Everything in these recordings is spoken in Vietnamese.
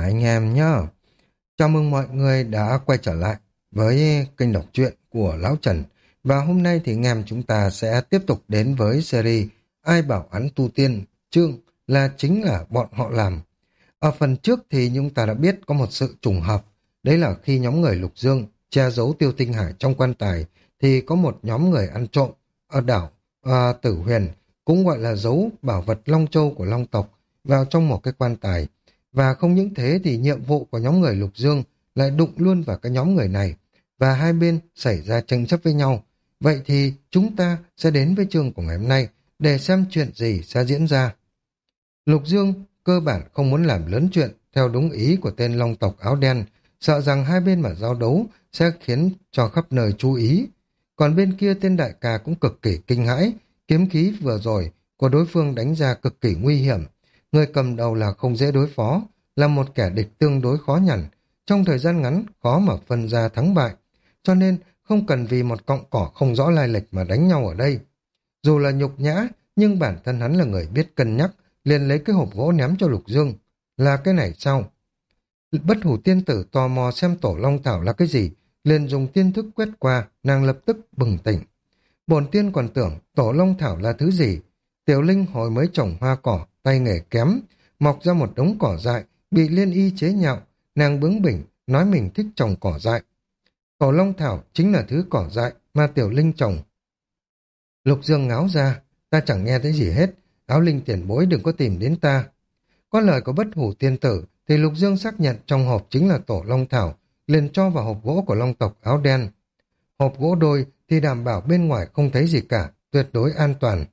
anh em nhá. Chào mừng mọi người đã quay trở lại với kênh đọc truyện của Lão Trần. Và hôm nay thì anh em chúng ta sẽ tiếp tục đến với series Ai bảo hắn tu tiên, chương là chính là bọn họ làm. Ở phần trước thì chúng ta đã biết có một sự trùng hợp. Đấy là khi nhóm người Lục Dương che giấu Tiêu Tinh Hải trong quan tài thì có một nhóm người ăn trộm ở đảo Tử Huyền, cũng gọi là giấu bảo vật Long Châu của Long tộc vào trong một cái quan tài. Và không những thế thì nhiệm vụ của nhóm người Lục Dương lại đụng luôn vào cái nhóm người này và hai bên xảy ra tranh chấp với nhau. Vậy thì chúng ta sẽ đến với chương của ngày hôm nay để xem chuyện gì sẽ diễn ra. Lục Dương cơ bản không muốn làm lớn chuyện theo đúng ý của tên Long tộc áo đen, sợ rằng hai bên mà giao đấu sẽ khiến cho khắp nơi chú ý. Còn bên kia tên đại ca cũng cực kỳ kinh hãi, kiếm khí vừa rồi của đối phương đánh ra cực kỳ nguy hiểm. Người cầm đầu là không dễ đối phó, là một kẻ địch tương đối khó nhằn, trong thời gian ngắn khó mà phân ra thắng bại, cho nên không cần vì một cọng cỏ không rõ lai lịch mà đánh nhau ở đây. Dù là nhục nhã, nhưng bản thân hắn là người biết cân nhắc, liền lấy cái hộp gỗ ném cho Lục Dương. Là cái này sao? Bất hủ tiên tử tò mò xem tổ long thảo là cái gì, liền dùng tiên thức quét qua, nàng lập tức bừng tỉnh. Bổn tiên còn tưởng tổ long thảo là thứ gì. Tiểu Linh hồi mới trồng hoa cỏ, tay nghề kém, mọc ra một đống cỏ dại, bị Liên Y chế nhạo, nàng bướng bỉnh, nói mình thích trồng cỏ dại. Tổ long thảo chính là thứ cỏ dại mà Tiểu Linh trồng. Lục Dương ngáo ra, ta chẳng nghe thấy gì hết, áo linh tiền bối đừng có tìm đến ta. Có lời của bất hủ tiên tử, thì Lục Dương xác nhận trong hộp chính là tổ long thảo, liền cho vào hộp gỗ của long tộc áo đen. Hộp gỗ đôi thì đảm bảo bên ngoài không thấy gì cả, tuyệt đối an toàn.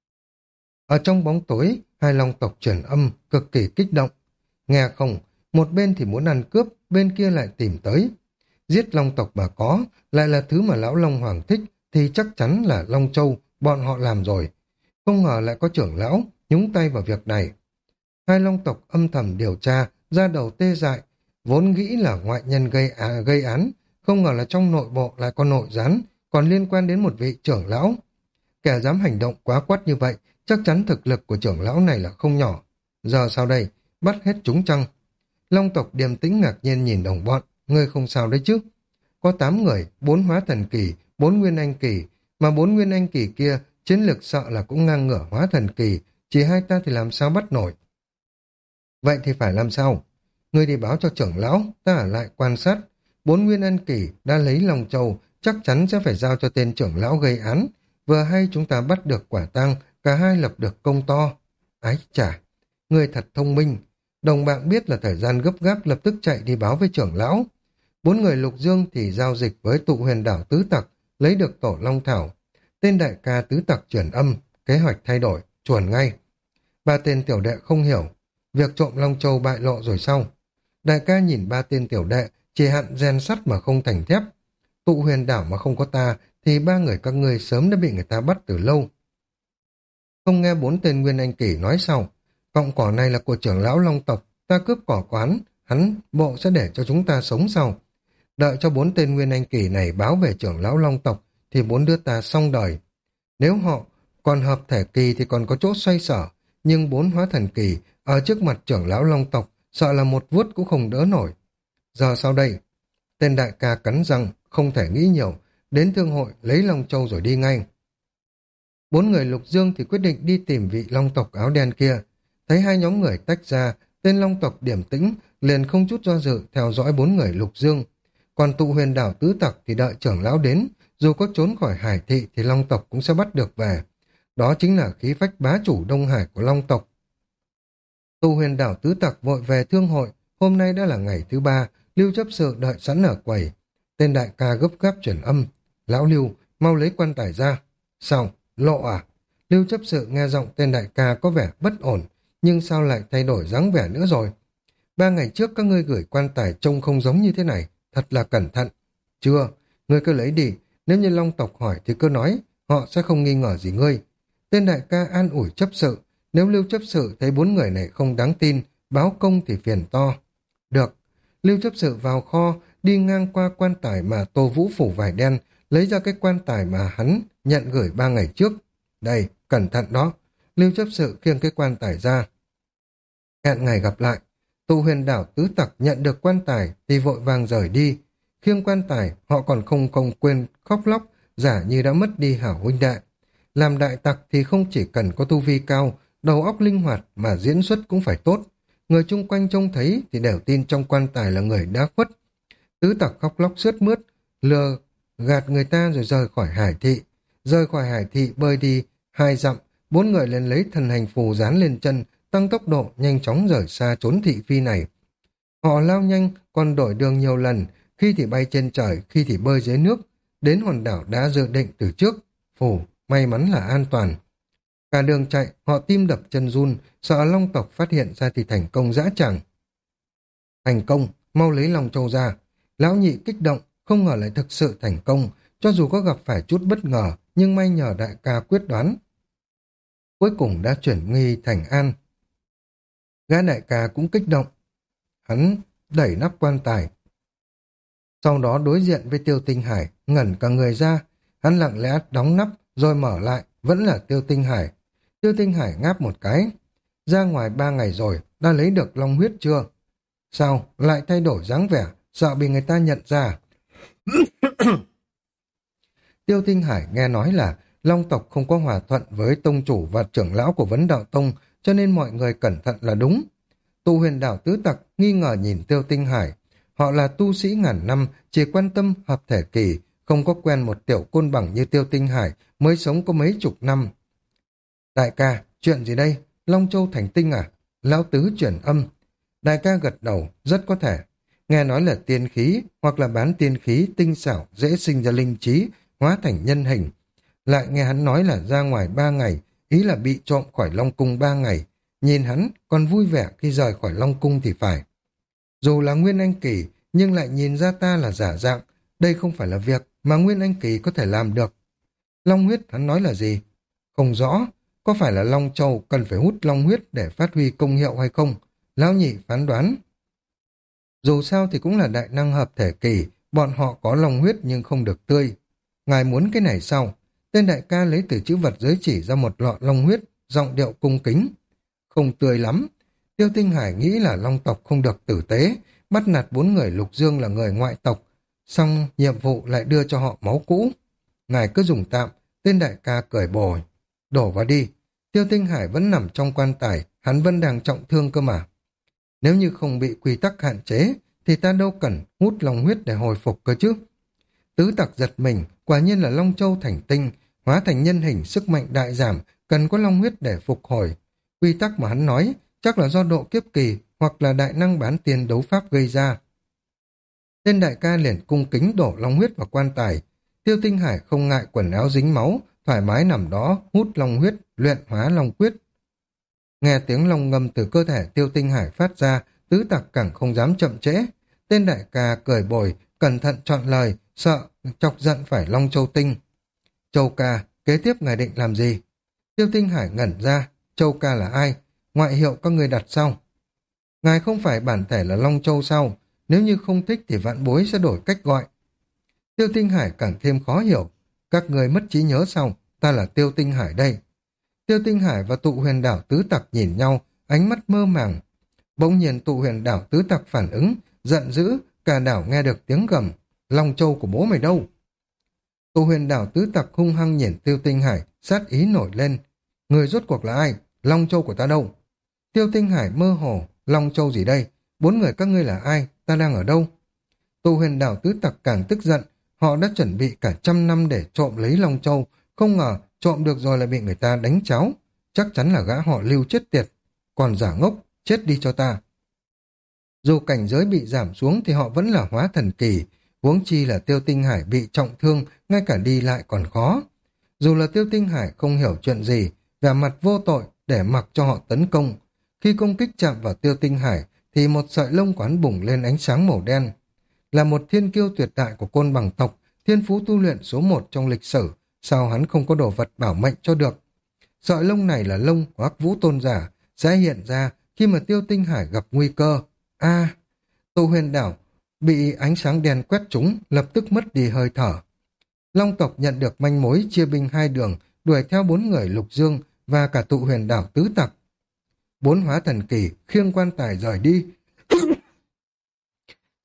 Ở trong bóng tối, hai long tộc truyền âm cực kỳ kích động. Nghe không, một bên thì muốn ăn cướp, bên kia lại tìm tới. Giết long tộc mà có, lại là thứ mà lão Long Hoàng thích, thì chắc chắn là Long Châu, bọn họ làm rồi. Không ngờ lại có trưởng lão nhúng tay vào việc này. Hai long tộc âm thầm điều tra, ra đầu tê dại, vốn nghĩ là ngoại nhân gây án, không ngờ là trong nội bộ lại có nội gián, còn liên quan đến một vị trưởng lão. Kẻ dám hành động quá quắt như vậy, chắc chắn thực lực của trưởng lão này là không nhỏ. Giờ sao đây? Bắt hết chúng chăng? Long tộc điềm tĩnh ngạc nhiên nhìn đồng bọn, ngươi không sao đấy chứ? Có 8 người, 4 hóa thần kỳ, 4 nguyên anh kỳ, mà 4 nguyên anh kỳ kia chiến lực sợ là cũng ngang ngửa hóa thần kỳ, chỉ hai ta thì làm sao bắt nổi. Vậy thì phải làm sao? Ngươi đi báo cho trưởng lão, ta ở lại quan sát. 4 nguyên anh kỳ đã lấy Long Châu, chắc chắn sẽ phải giao cho tên trưởng lão gây án. Vừa hay chúng ta bắt được quả tang, cả hai lập được công to. Ái chà, ngươi thật thông minh. Đồng bạn biết là thời gian gấp gáp lập tức chạy đi báo với trưởng lão. 4 người Lục Dương thì giao dịch với tụ huyền đảo tứ tặc, lấy được tổ long thảo. Tên đại ca tứ tặc chuyển âm, kế hoạch thay đổi, chuẩn ngay. Ba tên tiểu đệ không hiểu, việc trộm Long Châu bại lộ rồi sao? Đại ca nhìn ba tên tiểu đệ, chỉ hạn rèn sắt mà không thành thép. Tụ huyền đảo mà không có ta, thì ba người các ngươi sớm đã bị người ta bắt từ lâu. Không nghe 4 tên nguyên anh kỳ nói sao? Cọng cỏ này là của trưởng lão Long tộc, ta cướp cỏ quán, hắn bộ sẽ để cho chúng ta sống sao? Đợi cho 4 tên nguyên anh kỳ này báo về trưởng lão Long tộc, thì 4 đứa ta xong đời. Nếu họ còn hợp thể kỳ thì còn có chỗ xoay sở, nhưng 4 hóa thần kỳ ở trước mặt trưởng lão Long tộc sợ là một vuốt cũng không đỡ nổi. Giờ sau đây? Tên đại ca cắn răng, không thể nghĩ nhiều, đến thương hội lấy Long Châu rồi đi ngay. 4 người Lục Dương thì quyết định đi tìm vị Long tộc áo đen kia. Thấy hai nhóm người tách ra, tên Long tộc điềm tĩnh liền không chút do dự theo dõi 4 người Lục Dương. Còn tụ huyền đảo tứ tặc thì đợi trưởng lão đến, dù có trốn khỏi hải thị thì Long tộc cũng sẽ bắt được về. Đó chính là khí phách bá chủ Đông Hải của Long tộc. Tụ huyền đảo tứ tặc vội về thương hội, hôm nay đã là ngày thứ 3, Lưu chấp sự đợi sẵn ở quầy. Tên đại ca gấp gáp chuyển âm, lão Lưu, mau lấy quan tài ra. Sao? Lộ à? Lưu chấp sự nghe giọng tên đại ca có vẻ bất ổn, nhưng sao lại thay đổi dáng vẻ nữa rồi? 3 ngày trước các ngươi gửi quan tài trông không giống như thế này, thật là cẩn thận. Chưa, ngươi cứ lấy đi, nếu như Long tộc hỏi thì cứ nói, họ sẽ không nghi ngờ gì ngươi. Tên đại ca an ủi chấp sự, nếu Lưu chấp sự thấy 4 người này không đáng tin, báo công thì phiền to. Được, Lưu chấp sự vào kho, đi ngang qua quan tài mà Tô Vũ phủ vải đen, lấy ra cái quan tài mà hắn nhận gửi 3 ngày trước. Đây, cẩn thận đó. Lưu chấp sự khiêng cái quan tài ra. Hẹn ngày gặp lại. Tụ huyền đảo tứ tặc nhận được quan tài thì vội vàng rời đi. Khiêng quan tài, họ còn không quên khóc lóc, giả như đã mất đi hảo huynh đệ. Làm đại tặc thì không chỉ cần có tu vi cao, đầu óc linh hoạt mà diễn xuất cũng phải tốt. Người chung quanh trông thấy thì đều tin trong quan tài là người đã khuất. Tứ tặc khóc lóc sướt mướt, lừa gạt người ta rồi rời khỏi hải thị. Rời khỏi hải thị bơi đi 2 dặm, 4 người lên lấy thần hành phù dán lên chân, tăng tốc độ nhanh chóng rời xa trốn thị phi này. Họ lao nhanh, còn đổi đường nhiều lần, khi thì bay trên trời, khi thì bơi dưới nước, đến hòn đảo đã dự định từ trước. Phù, may mắn là an toàn. Cả đường chạy, họ tim đập chân run, sợ Long tộc phát hiện ra thì thành công dã tràng. Thành công, mau lấy Long Châu ra. Lão nhị kích động, không ngờ lại thực sự thành công, cho dù có gặp phải chút bất ngờ, nhưng may nhờ đại ca quyết đoán. Cuối cùng đã chuyển nguy thành an. Gã đại ca cũng kích động. Hắn đẩy nắp quan tài. Sau đó đối diện với Tiêu Tinh Hải, ngẩn cả người ra. Hắn lặng lẽ đóng nắp, rồi mở lại, vẫn là Tiêu Tinh Hải. Tiêu Tinh Hải ngáp một cái. Ra ngoài 3 ngày rồi, đã lấy được long huyết chưa? Sao, lại thay đổi dáng vẻ, sợ bị người ta nhận ra? Tiêu Tinh Hải nghe nói là Long tộc không có hòa thuận với tông chủ và trưởng lão của Vấn Đạo Tông, cho nên mọi người cẩn thận là đúng. Tụ huyền đảo tứ tặc nghi ngờ nhìn Tiêu Tinh Hải. Họ là tu sĩ ngàn năm, chỉ quan tâm hợp thể kỳ, không có quen một tiểu côn bằng như Tiêu Tinh Hải, mới sống có mấy chục năm. Đại ca, chuyện gì đây? Long Châu thành tinh à? Lão tứ chuyển âm. Đại ca gật đầu, rất có thể. Nghe nói là tiên khí, hoặc là bán tiên khí tinh xảo, dễ sinh ra linh trí, hóa thành nhân hình. Lại nghe hắn nói là ra ngoài 3 ngày, ý là bị trộm khỏi Long Cung 3 ngày. Nhìn hắn còn vui vẻ khi rời khỏi Long Cung thì phải. Dù là Nguyên Anh Kỳ, nhưng lại nhìn ra ta là giả dạng. Đây không phải là việc mà Nguyên Anh Kỳ có thể làm được. Long huyết hắn nói là gì? Không rõ. Có phải là Long Châu cần phải hút long huyết để phát huy công hiệu hay không? Lão nhị phán đoán. Dù sao thì cũng là đại năng hợp thể kỳ, bọn họ có long huyết nhưng không được tươi. Ngài muốn cái này sao? Tên đại ca lấy từ chữ vật giới chỉ ra một lọ long huyết, giọng điệu cung kính. Không tươi lắm. Tiêu Tinh Hải nghĩ là long tộc không được tử tế, bắt nạt 4 người Lục Dương là người ngoại tộc, xong nhiệm vụ lại đưa cho họ máu cũ. Ngài cứ dùng tạm, tên đại ca cười bồi. Đổ vào đi. Tiêu Tinh Hải vẫn nằm trong quan tài, hắn vẫn đang trọng thương cơ mà. Nếu như không bị quy tắc hạn chế, thì ta đâu cần hút long huyết để hồi phục cơ chứ. Tứ tặc giật mình, quả nhiên là Long Châu thành tinh, hóa thành nhân hình, sức mạnh đại giảm, cần có long huyết để phục hồi. Quy tắc mà hắn nói chắc là do độ kiếp kỳ hoặc là đại năng bán tiền đấu pháp gây ra. Tên đại ca liền cung kính đổ long huyết vào quan tài. Tiêu Tinh Hải không ngại quần áo dính máu, thoải mái nằm đó hút long huyết, luyện hóa long quyết. Nghe tiếng long ngâm từ cơ thể Tiêu Tinh Hải phát ra, tứ tặc càng không dám chậm trễ. Tên đại ca cười bồi, cẩn thận chọn lời, sợ chọc giận phải Long Châu Tinh. Châu ca, kế tiếp ngài định làm gì? Tiêu Tinh Hải ngẩn ra, Châu ca là ai? Ngoại hiệu các người đặt sau. Ngài không phải bản thể là Long Châu sao? Nếu như không thích thì vạn bối sẽ đổi cách gọi. Tiêu Tinh Hải càng thêm khó hiểu. Các người mất trí nhớ sao? Ta là Tiêu Tinh Hải đây. Tiêu Tinh Hải và tụ huyền đảo tứ tặc nhìn nhau, ánh mắt mơ màng. Bỗng nhiên tụ huyền đảo tứ tặc phản ứng, giận dữ, cả đảo nghe được tiếng gầm. Long Châu của bố mày đâu? Tụ huyền đảo tứ tặc hung hăng nhìn Tiêu Tinh Hải, sát ý nổi lên. Người rốt cuộc là ai? Long Châu của ta đâu? Tiêu Tinh Hải mơ hồ, Long Châu gì đây? 4 người các ngươi là ai? Ta đang ở đâu? Tụ huyền đảo tứ tặc càng tức giận, họ đã chuẩn bị cả 100 năm để trộm lấy Long Châu, không ngờ trộm được rồi lại bị người ta đánh cháo. Chắc chắn là gã họ Lưu chết tiệt. Còn giả ngốc, chết đi cho ta. Dù cảnh giới bị giảm xuống thì họ vẫn là hóa thần kỳ, huống chi là Tiêu Tinh Hải bị trọng thương, ngay cả đi lại còn khó. Dù là Tiêu Tinh Hải không hiểu chuyện gì, vẻ mặt vô tội để mặc cho họ tấn công. Khi công kích chạm vào Tiêu Tinh Hải thì một sợi lông quán bùng lên ánh sáng màu đen. Là một thiên kiêu tuyệt đại của côn bằng tộc, thiên phú tu luyện số 1 trong lịch sử, sao hắn không có đồ vật bảo mệnh cho được? Sợi lông này là lông của Hắc Vũ Tôn Giả, sẽ hiện ra khi mà Tiêu Tinh Hải gặp nguy cơ. Tụ huyền đảo bị ánh sáng đen quét trúng, lập tức mất đi hơi thở. Long tộc nhận được manh mối chia binh 2 đường, đuổi theo 4 người Lục Dương và cả tụ huyền đảo tứ tặc. 4 hóa thần kỳ khiêng quan tài rời đi.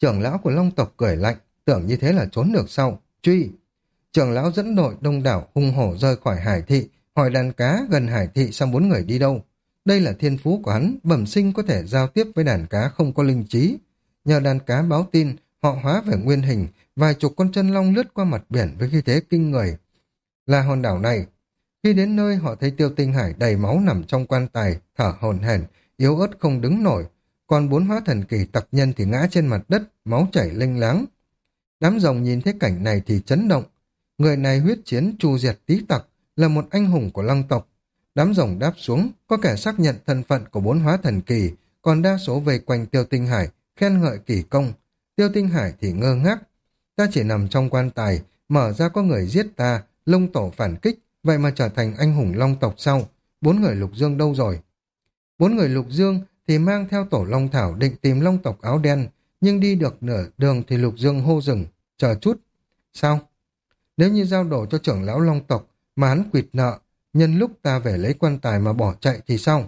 Trưởng lão của Long tộc cười lạnh, tưởng như thế là trốn được sau. Truy! Trưởng lão dẫn đội đông đảo hung hổ rời khỏi hải thị, hỏi đàn cá gần hải thị sang 4 người đi đâu. Đây là thiên phú của hắn, bẩm sinh có thể giao tiếp với đàn cá không có linh trí. Nhờ đàn cá báo tin, họ hóa về nguyên hình, vài chục con chân long lướt qua mặt biển với khí thế kinh người. Là hòn đảo này. Khi đến nơi họ thấy Tiêu Tinh Hải đầy máu nằm trong quan tài, thở hổn hển, yếu ớt không đứng nổi. Còn 4 hóa thần kỳ tặc nhân thì ngã trên mặt đất, máu chảy lênh láng. Đám rồng nhìn thấy cảnh này thì chấn động. Người này huyết chiến tru diệt tí tặc, là một anh hùng của Long tộc. Đám rồng đáp xuống, có kẻ xác nhận thân phận của 4 hóa thần kỳ, còn đa số vây quanh Tiêu Tinh Hải, khen ngợi kỳ công. Tiêu Tinh Hải thì ngơ ngác. Ta chỉ nằm trong quan tài, mở ra có người giết ta, Long tổ phản kích, vậy mà trở thành anh hùng Long tộc sau. 4 người Lục Dương đâu rồi? 4 người Lục Dương thì mang theo tổ Long Thảo định tìm Long tộc áo đen, nhưng đi được nửa đường thì Lục Dương hô dừng. Chờ chút. Sao? Nếu như giao đổ cho trưởng lão Long tộc mà hắn quỵt nợ, nhân lúc ta về lấy quan tài mà bỏ chạy thì sao?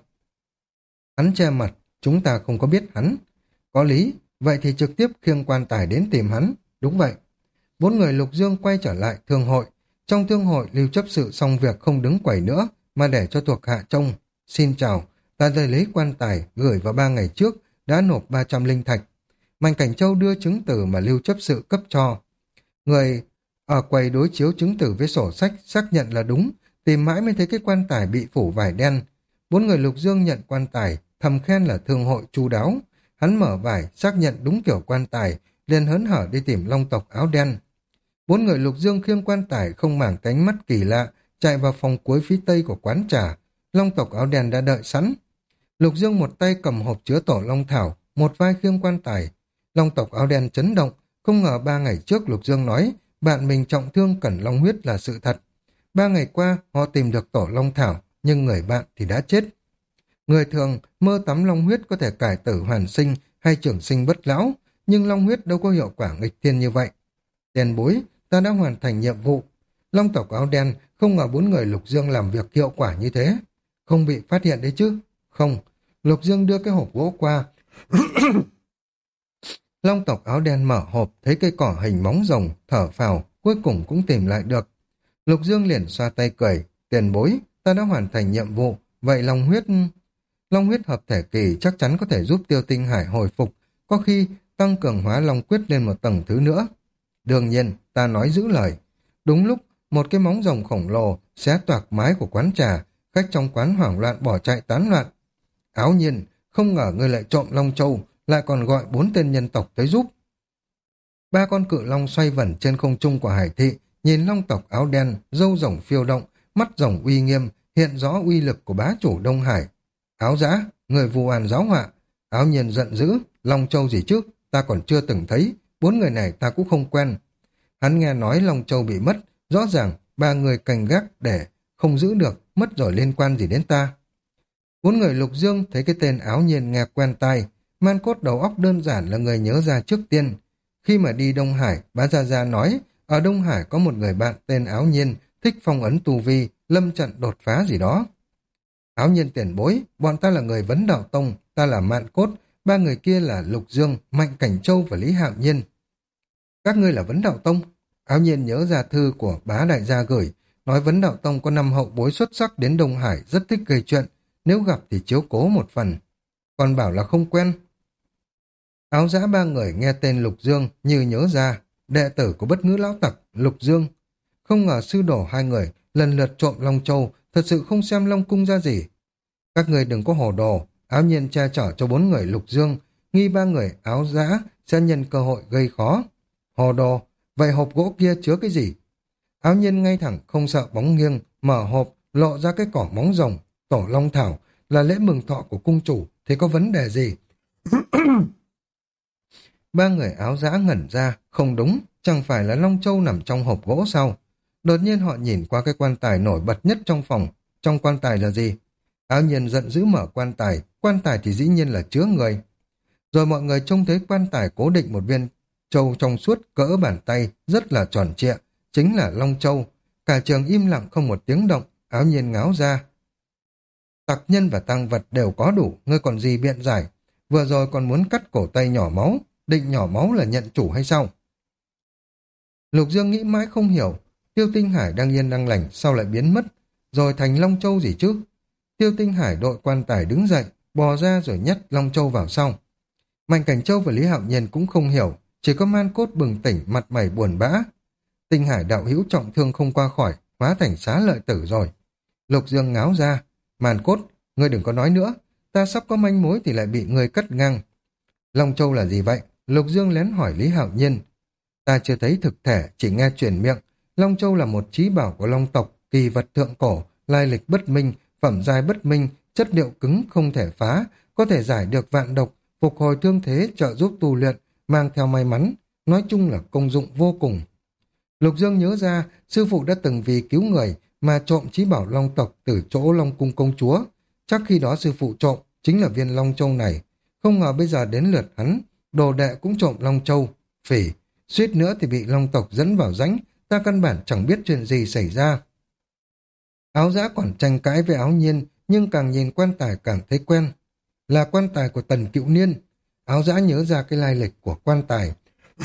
Hắn che mặt, chúng ta không có biết hắn. Có lý, vậy thì trực tiếp khiêng quan tài đến tìm hắn. Đúng vậy. 4 người Lục Dương quay trở lại thương hội. Trong thương hội, Lưu chấp sự xong việc không đứng quầy nữa, mà để cho thuộc hạ trông. Xin chào, ta rời lấy quan tài, gửi vào 3 ngày trước, đã nộp 300 linh thạch. Mạnh Cảnh Châu đưa chứng từ mà Lưu chấp sự cấp cho. Người ở quầy đối chiếu chứng từ với sổ sách xác nhận là đúng, tìm mãi mới thấy cái quan tài bị phủ vải đen. 4 người Lục Dương nhận quan tài, thầm khen là thương hội chu đáo. Hắn mở vải, xác nhận đúng kiểu quan tài, liền hớn hở đi tìm Long tộc áo đen. 4 người Lục Dương khiêng quan tài không màng cánh mắt kỳ lạ, chạy vào phòng cuối phía tây của quán trà. Long tộc áo đen đã đợi sẵn. Lục Dương một tay cầm hộp chứa tổ Long Thảo, một vai khiêng quan tài. Long tộc áo đen chấn động, không ngờ 3 ngày trước Lục Dương nói bạn mình trọng thương cần long huyết là sự thật. 3 ngày qua họ tìm được tổ Long Thảo, nhưng người bạn thì đã chết. Người thường mơ tắm long huyết có thể cải tử hoàn sinh hay trường sinh bất lão, nhưng long huyết đâu có hiệu quả nghịch thiên như vậy. Tiền bối, ta đã hoàn thành nhiệm vụ. Long tộc áo đen không ngờ 4 người Lục Dương làm việc hiệu quả như thế. Không bị phát hiện đấy chứ? Không. Lục Dương đưa cái hộp gỗ qua. Long tộc áo đen mở hộp, thấy cây cỏ hình móng rồng, thở phào, cuối cùng cũng tìm lại được. Lục Dương liền xoa tay cười, tiền bối, ta đã hoàn thành nhiệm vụ, vậy Long huyết hợp thể kỳ chắc chắn có thể giúp Tiêu Tinh Hải hồi phục, có khi tăng cường hóa Long quyết lên một tầng thứ nữa. Đương nhiên, ta nói giữ lời. Đúng lúc, một cái móng rồng khổng lồ xé toạc mái của quán trà, khách trong quán hoảng loạn bỏ chạy tán loạn. Áo Nhiên, không ngờ ngươi lại trộm Long Châu, lại còn gọi 4 tên nhân tộc tới giúp. 3 con cự long xoay vẩn trên không trung của hải thị, nhìn Long tộc áo đen, râu rồng phiêu động, mắt rồng uy nghiêm, hiện rõ uy lực của bá chủ Đông Hải. Áo Dã, người vu oan giáo họa. Áo Nhiên giận dữ, Long Châu gì chứ, ta còn chưa từng thấy, 4 người này ta cũng không quen. Hắn nghe nói Long Châu bị mất, rõ ràng 3 người canh gác để không giữ được, mất rồi liên quan gì đến ta. 4 người Lục Dương thấy cái tên Áo Nhiên nghe quen tai, man cốt đầu óc đơn giản là người nhớ ra trước tiên. Khi mà đi Đông Hải, bá Gia Gia nói, ở Đông Hải có một người bạn tên Áo Nhiên, thích phong ấn tu vi, lâm trận đột phá gì đó. Áo Nhiên tiền bối, bọn ta là người Vấn Đạo Tông, ta là Mạn Cốt, 3 người kia là Lục Dương, Mạnh Cảnh Châu và Lý Hạo Nhiên. Các ngươi là Vấn Đạo Tông? Áo Nhiên nhớ ra thư của bá đại gia gửi, nói Vấn Đạo Tông có 5 hậu bối xuất sắc đến Đông Hải, rất thích gây chuyện, nếu gặp thì chiếu cố một phần. Còn bảo là không quen. Áo Dã 3 người nghe tên Lục Dương như nhớ ra, đệ tử của bất ngữ lão tặc Lục Dương. Không ngờ sư đổ 2 người lần lượt trộm Long Châu, thật sự không xem Long Cung ra gì. Các người đừng có hồ đồ. Áo Nhiên che chở cho 4 người Lục Dương, nghi 3 người Áo Dã sẽ nhân cơ hội gây khó. Hồ đồ, vậy hộp gỗ kia chứa cái gì? Áo Nhiên ngay thẳng không sợ bóng nghiêng, mở hộp, lộ ra cái cỏ móng rồng, tổ Long Thảo, là lễ mừng thọ của cung chủ, thì có vấn đề gì? 3 người Áo Dã ngẩn ra, không đúng, chẳng phải là Long Châu nằm trong hộp gỗ sao? Đột nhiên họ nhìn qua cái quan tài nổi bật nhất trong phòng, trong quan tài là gì? Áo Nhiên giận dữ mở quan tài thì dĩ nhiên là chứa người. Rồi mọi người trông thấy quan tài cố định một viên châu trong suốt cỡ bàn tay, rất là tròn trịa, chính là Long Châu. Cả trường im lặng không một tiếng động, Áo Nhiên ngáo ra. Tặc nhân và tang vật đều có đủ, ngươi còn gì biện giải? Vừa rồi còn muốn cắt cổ tay nhỏ máu, định nhỏ máu là nhận chủ hay sao? Lục Dương nghĩ mãi không hiểu, Tiêu Tinh Hải đang yên đang lành sao lại biến mất, rồi thành Long Châu gì chứ? Tiêu Tinh Hải đội quan tài đứng dậy, bò ra rồi nhét Long Châu vào sau. Mạnh Cảnh Châu và Lý Hạo Nhiên cũng không hiểu, chỉ có Man Cốt bừng tỉnh, mặt mày buồn bã. Tinh Hải đạo hữu trọng thương không qua khỏi, hóa thành xá lợi tử rồi. Lục Dương ngáo ra, Man Cốt, ngươi đừng có nói nữa, ta sắp có manh mối thì lại bị ngươi cắt ngang. Long Châu là gì vậy? Lục Dương lén hỏi Lý Hạo Nhiên. Ta chưa thấy thực thể, chỉ nghe truyền miệng. Long Châu là một trí bảo của Long tộc, kỳ vật thượng cổ, lai lịch bất minh, phẩm giai bất minh, chất liệu cứng không thể phá, có thể giải được vạn độc, phục hồi thương thế, trợ giúp tu luyện, mang theo may mắn, nói chung là công dụng vô cùng. Lục Dương nhớ ra, sư phụ đã từng vì cứu người mà trộm trí bảo Long tộc từ chỗ Long cung công chúa. Chắc khi đó sư phụ trộm chính là viên Long Châu này. Không ngờ bây giờ đến lượt hắn, đồ đệ cũng trộm Long Châu. Phỉ, suýt nữa thì bị Long tộc dẫn vào rãnh, ta căn bản chẳng biết chuyện gì xảy ra. Áo Dã còn tranh cãi với Áo Nhiên, nhưng càng nhìn quan tài càng thấy quen. Là quan tài của Tần Cựu Niên. Áo Dã nhớ ra cái lai lịch của quan tài.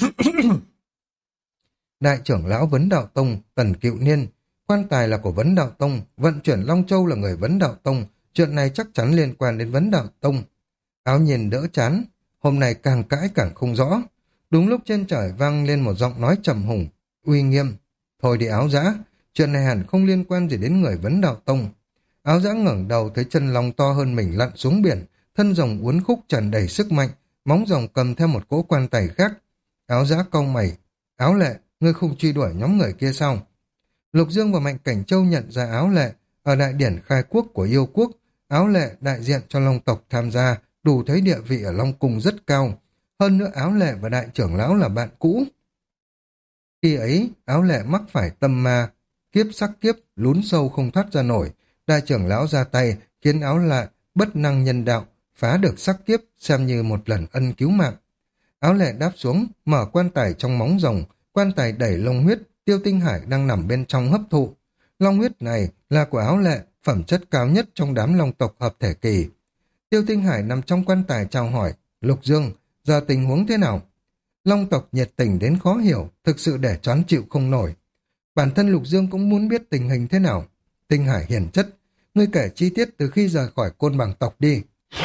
Đại trưởng lão Vấn Đạo Tông, Tần Cựu Niên. Quan tài là của Vấn Đạo Tông, vận chuyển Long Châu là người Vấn Đạo Tông. Chuyện này chắc chắn liên quan đến Vấn Đạo Tông. Áo Nhiên đỡ chán, hôm nay càng cãi càng không rõ. Đúng lúc trên trời vang lên một giọng nói trầm hùng, uy nghiêm. Thôi đi Áo Dã, chuyện này hẳn không liên quan gì đến người Vấn Đạo Tông. Áo Dã ngẩng đầu thấy chân long to hơn mình lặn xuống biển, thân rồng uốn khúc tràn đầy sức mạnh, móng rồng cầm theo một cỗ quan tài khác. Áo Dã cau mày, Áo Lệ, ngươi không truy đuổi nhóm người kia sao? Lục Dương và Mạnh Cảnh Châu nhận ra Áo Lệ, ở đại điển khai quốc của yêu quốc, Áo Lệ đại diện cho Long tộc tham gia, đủ thấy địa vị ở Long cung rất cao. Hơn nữa Áo Lệ và đại trưởng lão là bạn cũ. Khi ấy, Áo Lệ mắc phải tâm ma, kiếp sắc kiếp, lún sâu không thoát ra nổi. Đại trưởng lão ra tay, khiến Áo Lệ bất năng nhân đạo, phá được sắc kiếp, xem như một lần ân cứu mạng. Áo Lệ đáp xuống, mở quan tài trong móng rồng, quan tài đẩy long huyết, Tiêu Tinh Hải đang nằm bên trong hấp thụ. Long huyết này là của Áo Lệ, phẩm chất cao nhất trong đám long tộc hợp thể kỳ. Tiêu Tinh Hải nằm trong quan tài chào hỏi, Lục Dương, giờ tình huống thế nào? Long tộc nhiệt tình đến khó hiểu, thực sự để choán chịu không nổi. Bản thân Lục Dương cũng muốn biết tình hình thế nào. Tinh Hải hiền chất, ngươi kể chi tiết từ khi rời khỏi Côn Bằng tộc đi.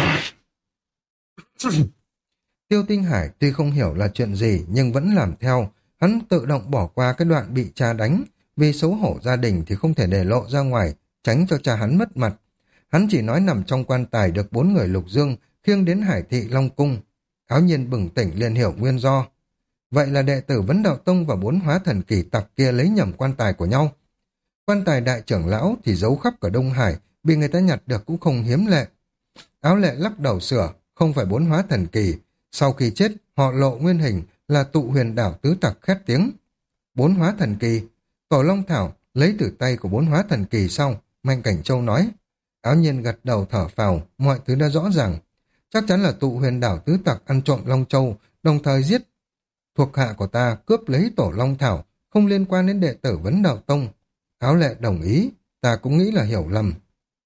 Tiêu Tinh Hải tuy không hiểu là chuyện gì nhưng vẫn làm theo. Hắn tự động bỏ qua cái đoạn bị cha đánh, vì xấu hổ gia đình thì không thể để lộ ra ngoài, tránh cho cha hắn mất mặt. Hắn chỉ nói nằm trong quan tài được 4 người Lục Dương khiêng đến Hải thị Long cung. Áo Nhiên bừng tỉnh liền hiểu nguyên do. Vậy là đệ tử Vấn Đạo Tông và 4 hóa thần kỳ tặc kia lấy nhầm quan tài của nhau. Quan tài đại trưởng lão thì giấu khắp cả Đông Hải, bị người ta nhặt được cũng không hiếm lệ. Áo Lệ lắc đầu sửa, không phải 4 hóa thần kỳ. Sau khi chết, họ lộ nguyên hình là tụ huyền đảo tứ tặc khét tiếng. 4 hóa thần kỳ, Tổ Long Thảo lấy từ tay của 4 hóa thần kỳ sau, Mạnh Cảnh Châu nói. Áo Nhiên gật đầu thở phào, mọi thứ đã rõ ràng. Chắc chắn là tụ huyền đảo tứ tặc ăn trộm Long Châu, đồng thời giết thuộc hạ của ta, cướp lấy Tổ Long Thảo, không liên quan đến đệ tử Vấn Đạo Tông. Áo Lệ đồng ý, ta cũng nghĩ là hiểu lầm.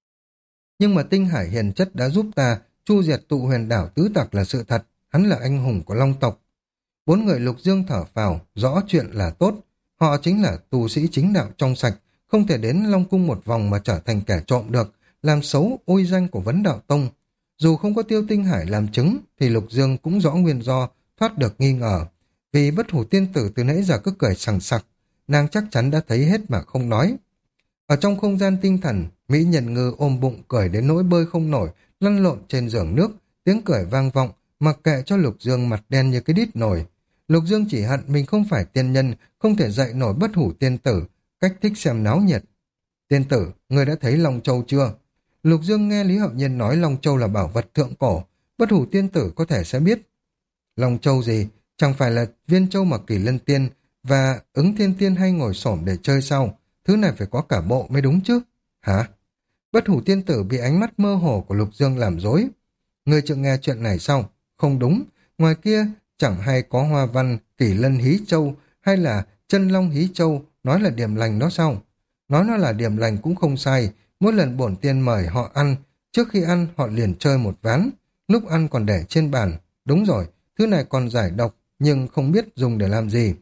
Nhưng mà Tinh Hải hiền chất đã giúp ta chu diệt tụ huyền đảo tứ tặc là sự thật, hắn là anh hùng của Long tộc. 4 người Lục Dương thở phào, rõ chuyện là tốt. Họ chính là tu sĩ chính đạo trong sạch, không thể đến Long cung một vòng mà trở thành kẻ trộm được, làm xấu uy danh của Vấn Đạo Tông. Dù không có Tiêu Tinh Hải làm chứng, thì Lục Dương cũng rõ nguyên do, thoát được nghi ngờ. Vì Bất Hủ Tiên Tử từ nãy giờ cứ cười sằng sặc, nàng chắc chắn đã thấy hết mà không nói. Ở trong không gian tinh thần, Mỹ Nhân Ngư ôm bụng cười đến nỗi bơi không nổi, lăn lộn trên giường nước, tiếng cười vang vọng, mặc kệ cho Lục Dương mặt đen như cái đít nồi. Lục Dương chỉ hận mình không phải tiên nhân, không thể dạy nổi Bất Hủ Tiên Tử, cách thích xem náo nhiệt. Tiên tử, người đã thấy Long Châu chưa? Lục Dương nghe Lý Hạo Nhiên nói Long Châu là bảo vật thượng cổ, Bất Hủ Tiên Tử có thể sẽ biết. Long Châu gì? Chẳng phải là viên châu mà Kỳ Lân Tiên và Ứng Thiên Tiên hay ngồi xổm để chơi sao? Thứ này phải có cả bộ mới đúng chứ? Hả? Bất Hủ Tiên Tử bị ánh mắt mơ hồ của Lục Dương làm dối. Ngươi chưa nghe chuyện này sao? Không đúng. Ngoài kia chẳng hay có hoa văn Kỳ Lân Hí Châu hay là Chân Long Hí Châu nói là điểm lành đó sao? Nói nó là điểm lành cũng không sai. Mỗi lần bổn tiên mời họ ăn, trước khi ăn họ liền chơi một ván. Lúc ăn còn để trên bàn. Đúng rồi, thứ này còn giải độc, nhưng không biết dùng để làm gì.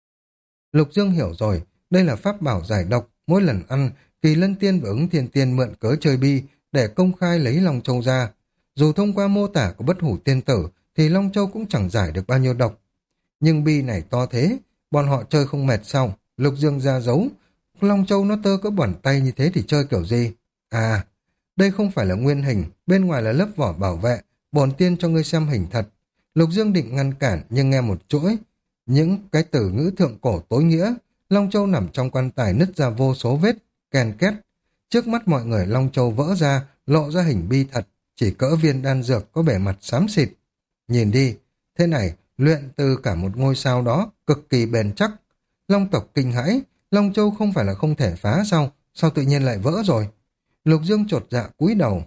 Lục Dương hiểu rồi, đây là pháp bảo giải độc, mỗi lần ăn, Kỳ Lân Tiên và Ứng Thiên Tiên mượn cớ chơi bi để công khai lấy Long Châu ra. Dù thông qua mô tả của Bất Hủ Tiên Tử thì Long Châu cũng chẳng giải được bao nhiêu độc. Nhưng bi này to thế, bọn họ chơi không mệt sao? Lục Dương ra dấu, Long Châu nó tơ cỡ bàn tay như thế thì chơi kiểu gì? À, đây không phải là nguyên hình, bên ngoài là lớp vỏ bảo vệ, bổn tiên cho ngươi xem hình thật. Lục Dương định ngăn cản nhưng nghe một chuỗi những cái từ ngữ thượng cổ tối nghĩa. Long Châu nằm trong quan tài nứt ra vô số vết, ken két. Trước mắt mọi người Long Châu vỡ ra, lộ ra hình bi thật, chỉ cỡ viên đan dược có bề mặt xám xịt. Nhìn đi, thế này, luyện từ cả một ngôi sao đó, cực kỳ bền chắc. Long tộc kinh hãi, Long Châu không phải là không thể phá sao, sao tự nhiên lại vỡ rồi? Lục Dương chột dạ cúi đầu.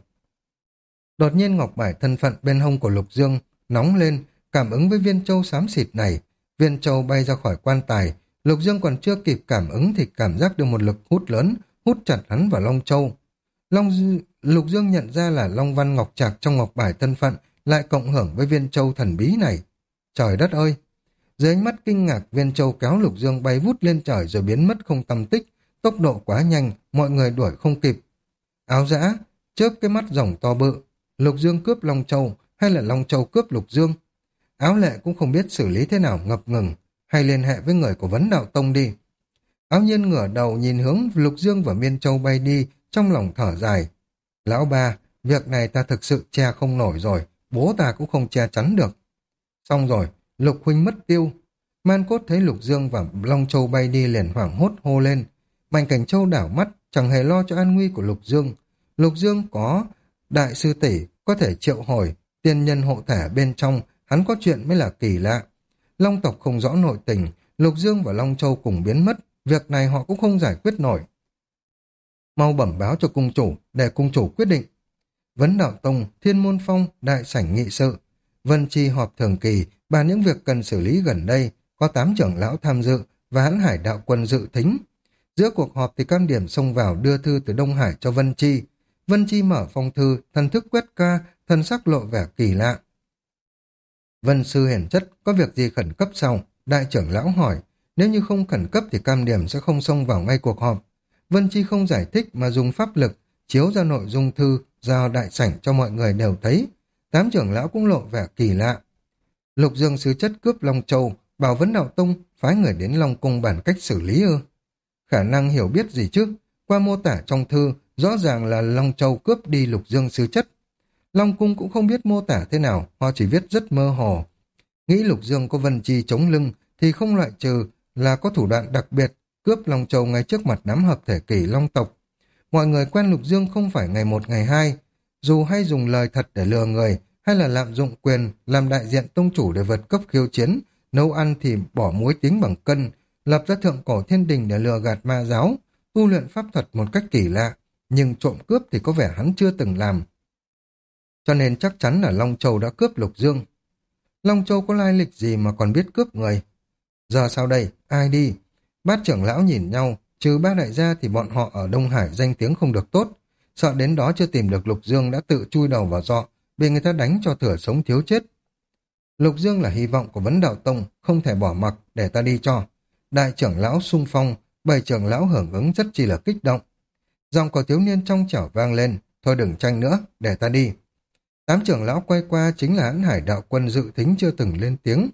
Đột nhiên ngọc bài thân phận bên hông của Lục Dương nóng lên, cảm ứng với viên châu xám xịt này. Viên châu bay ra khỏi quan tài, Lục Dương còn chưa kịp cảm ứng thì cảm giác được một lực hút lớn, hút chặt hắn vào Long Châu. Lục Dương nhận ra là Long Văn Ngọc Trạc trong ngọc bài thân phận lại cộng hưởng với viên châu thần bí này. Trời đất ơi! Dưới ánh mắt kinh ngạc, viên châu kéo Lục Dương bay vút lên trời rồi biến mất không tăm tích. Tốc độ quá nhanh, mọi người đuổi không kịp. Áo giã, trước cái mắt rồng to bự, Lục Dương cướp Long Châu hay là Long Châu cướp Lục Dương? Áo Lệ cũng không biết xử lý thế nào, ngập ngừng, hay liên hệ với người của Vấn Đạo Tông đi. Áo Nhiên ngửa đầu nhìn hướng Lục Dương và Miên Châu bay đi, trong lòng thở dài. Lão ba, việc này ta thực sự che không nổi rồi, bố ta cũng không che chắn được. Xong rồi, Lục huynh mất tiêu. Man Cốt thấy Lục Dương và Long Châu bay đi liền hoảng hốt hô lên. Mạnh Cảnh Châu đảo mắt, chẳng hề lo cho an nguy của Lục Dương. Lục Dương có đại sư tỷ, có thể triệu hồi, tiên nhân hộ thể bên trong, hắn có chuyện mới là kỳ lạ. Long tộc không rõ nội tình, Lục Dương và Long Châu cùng biến mất, việc này họ cũng không giải quyết nổi. Mau bẩm báo cho cung chủ, để cung chủ quyết định. Vấn Đạo Tông, Thiên Môn Phong, đại sảnh nghị sự. Vân Chi họp thường kỳ, bàn những việc cần xử lý gần đây, có 8 trưởng lão tham dự và Hãn Hải đạo quân dự thính. Giữa cuộc họp thì Cam Điểm xông vào đưa thư từ Đông Hải cho Vân Chi. Vân Chi mở phong thư, thần thức quét ca, thần sắc lộ vẻ kỳ lạ. Vân sư hiển chất, có việc gì khẩn cấp sao? Đại trưởng lão hỏi. Nếu như không khẩn cấp thì Cam Điểm sẽ không xông vào ngay cuộc họp. Vân Chi không giải thích mà dùng pháp lực chiếu ra nội dung thư giao đại sảnh cho mọi người đều thấy. 8 trưởng lão cũng lộ vẻ kỳ lạ. Lục Dương sứ chất cướp Long Châu, bảo Vấn Đạo Tông phái người đến Long Cung bản cách xử lý ư? Khả năng hiểu biết gì chứ? Qua mô tả trong thư, rõ ràng là Long Châu cướp đi Lục Dương sứ chất. Long Cung cũng không biết mô tả thế nào, họ chỉ viết rất mơ hồ. Nghĩ Lục Dương có Vân Chi chống lưng thì không loại trừ là có thủ đoạn đặc biệt cướp Long Châu ngay trước mặt đám hợp thể kỷ Long tộc. Mọi người quen Lục Dương không phải ngày một ngày hai, dù hay dùng lời thật để lừa người hay là lạm dụng quyền làm đại diện tông chủ để vượt cấp khiêu chiến, nấu ăn thì bỏ muối tính bằng cân, lập ra thượng cổ thiên đình để lừa gạt ma giáo, tu luyện pháp thuật một cách kỳ lạ, nhưng trộm cướp thì có vẻ hắn chưa từng làm. Cho nên chắc chắn là Long Châu đã cướp Lục Dương. Long Châu có lai lịch gì mà còn biết cướp người? Giờ sao đây? Ai đi? Bát trưởng lão nhìn nhau, trừ ba đại gia thì bọn họ ở Đông Hải danh tiếng không được tốt. Sợ đến đó chưa tìm được Lục Dương đã tự chui đầu vào giọ, bị người ta đánh cho thừa sống thiếu chết. Lục Dương là hy vọng của Vấn Đạo Tông, không thể bỏ mặc, để ta đi cho. Đại trưởng lão xung phong, 7 trưởng lão hưởng ứng rất chi là kích động. Giọng của thiếu niên trong trẻo vang lên, thôi đừng tranh nữa, để ta đi. 8 trưởng lão quay qua chính là Hãn Hải đạo quân dự thính chưa từng lên tiếng.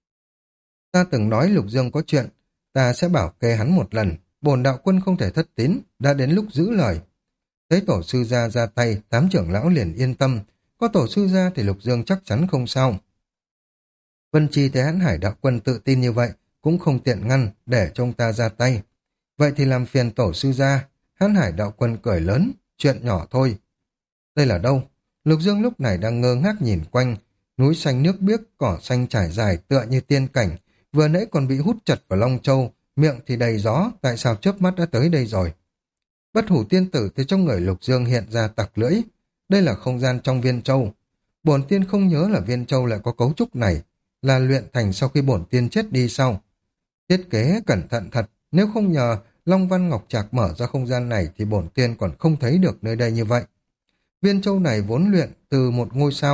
Ta từng nói Lục Dương có chuyện, ta sẽ bảo kê hắn một lần, bổn đạo quân không thể thất tín, đã đến lúc giữ lời. Thấy tổ sư gia ra tay, 8 trưởng lão liền yên tâm, có tổ sư gia thì Lục Dương chắc chắn không sao. Vân Chi thấy Hãn Hải đạo quân tự tin như vậy, cũng không tiện ngăn để cho ông ta ra tay. Vậy thì làm phiền tổ sư gia. Hãn Hải đạo quân cười lớn, chuyện nhỏ thôi. Đây là đâu? Lục Dương lúc này đang ngơ ngác nhìn quanh, núi xanh nước biếc, cỏ xanh trải dài tựa như tiên cảnh, vừa nãy còn bị hút chặt vào Long Châu, miệng thì đầy gió, tại sao chớp mắt đã tới đây rồi? Bất Hủ tiên tử từ trong người Lục Dương hiện ra tặc lưỡi, đây là không gian trong viên châu. Bổn tiên không nhớ là viên châu lại có cấu trúc này, là luyện thành sau khi bổn tiên chết đi sau. Thiết kế cẩn thận thật, nếu không nhờ Long Văn Ngọc Trạc mở ra không gian này thì bổn tiên còn không thấy được nơi đây như vậy. Viên châu này vốn luyện từ một ngôi sao,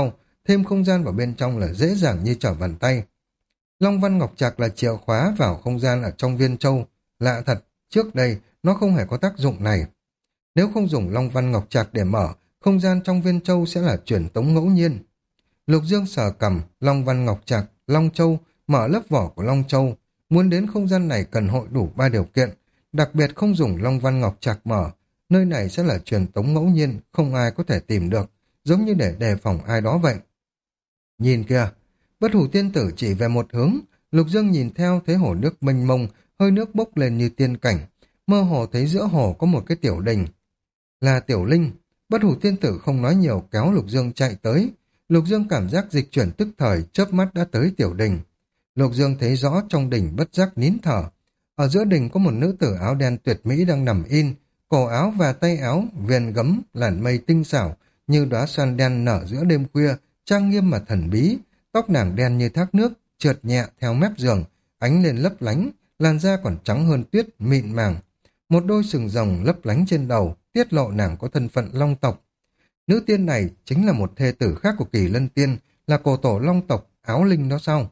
thêm không gian vào bên trong là dễ dàng như trở bàn tay. Long Văn Ngọc Trạc là chìa khóa vào không gian ở trong viên châu. Lạ thật, trước đây nó không hề có tác dụng này. Nếu không dùng Long Văn Ngọc Trạc để mở, không gian trong viên châu sẽ là truyền tống ngẫu nhiên. Lục Dương sờ cầm Long Văn Ngọc Trạc, Long Châu, mở lớp vỏ của Long Châu. Muốn đến không gian này cần hội đủ 3 điều kiện, đặc biệt không dùng Long Văn Ngọc Trạc mở. Nơi này sẽ là truyền tống ngẫu nhiên, không ai có thể tìm được, giống như để đề phòng ai đó vậy. Nhìn kìa, Bất Hủ Tiên Tử chỉ về một hướng, Lục Dương nhìn theo thấy hồ nước mênh mông, hơi nước bốc lên như tiên cảnh, mơ hồ thấy giữa hồ có một cái tiểu đình. Là Tiểu Linh. Bất Hủ Tiên Tử không nói nhiều kéo Lục Dương chạy tới. Lục Dương cảm giác dịch chuyển tức thời, chớp mắt đã tới tiểu đình. Lục Dương thấy rõ trong đình bất giác nín thở. Ở giữa đình có một nữ tử áo đen tuyệt mỹ đang nằm in, cổ áo và tay áo viền gấm làn mây tinh xảo như đóa xoan đen nở giữa đêm khuya, trang nghiêm mà thần bí. Tóc nàng đen như thác nước, trượt nhẹ theo mép giường, ánh lên lấp lánh, làn da còn trắng hơn tuyết, mịn màng. Một đôi sừng rồng lấp lánh trên đầu, tiết lộ nàng có thân phận long tộc. Nữ tiên này chính là một thê tử khác của Kỳ Lân Tiên, là cổ tổ long tộc, Áo Linh đó sao?